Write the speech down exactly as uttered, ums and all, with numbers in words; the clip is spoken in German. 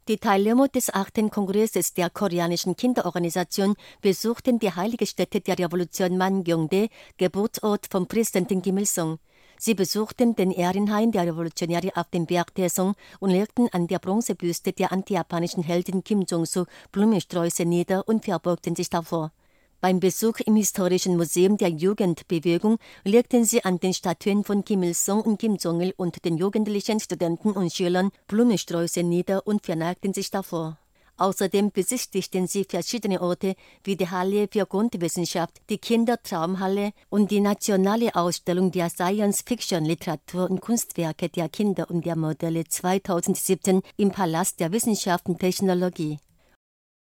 Die Teilnehmer des achten Kongresses der koreanischen Kinderorganisation besuchten die heilige Stätte der Revolution Mangyongdae, Geburtsort von Präsidentin Kim Il-sung. Sie besuchten den Ehrenhain der Revolutionäre auf dem Berg Daesung und legten an der Bronzebüste der antijapanischen Heldin Kim Jong-su Blumensträuße nieder und verbeugten sich davor. Beim Besuch im Historischen Museum der Jugendbewegung legten sie an den Statuen von Kim Il-sung und Kim Jong-il und den jugendlichen Studenten und Schülern Blumensträuße nieder und verneigten sich davor. Außerdem besichtigten sie verschiedene Orte wie die Halle für Grundwissenschaft, die Kindertraumhalle und die nationale Ausstellung der Science-Fiction-Literatur und Kunstwerke der Kinder und der Modelle zweitausendsiebzehn im Palast der Wissenschaft und Technologie.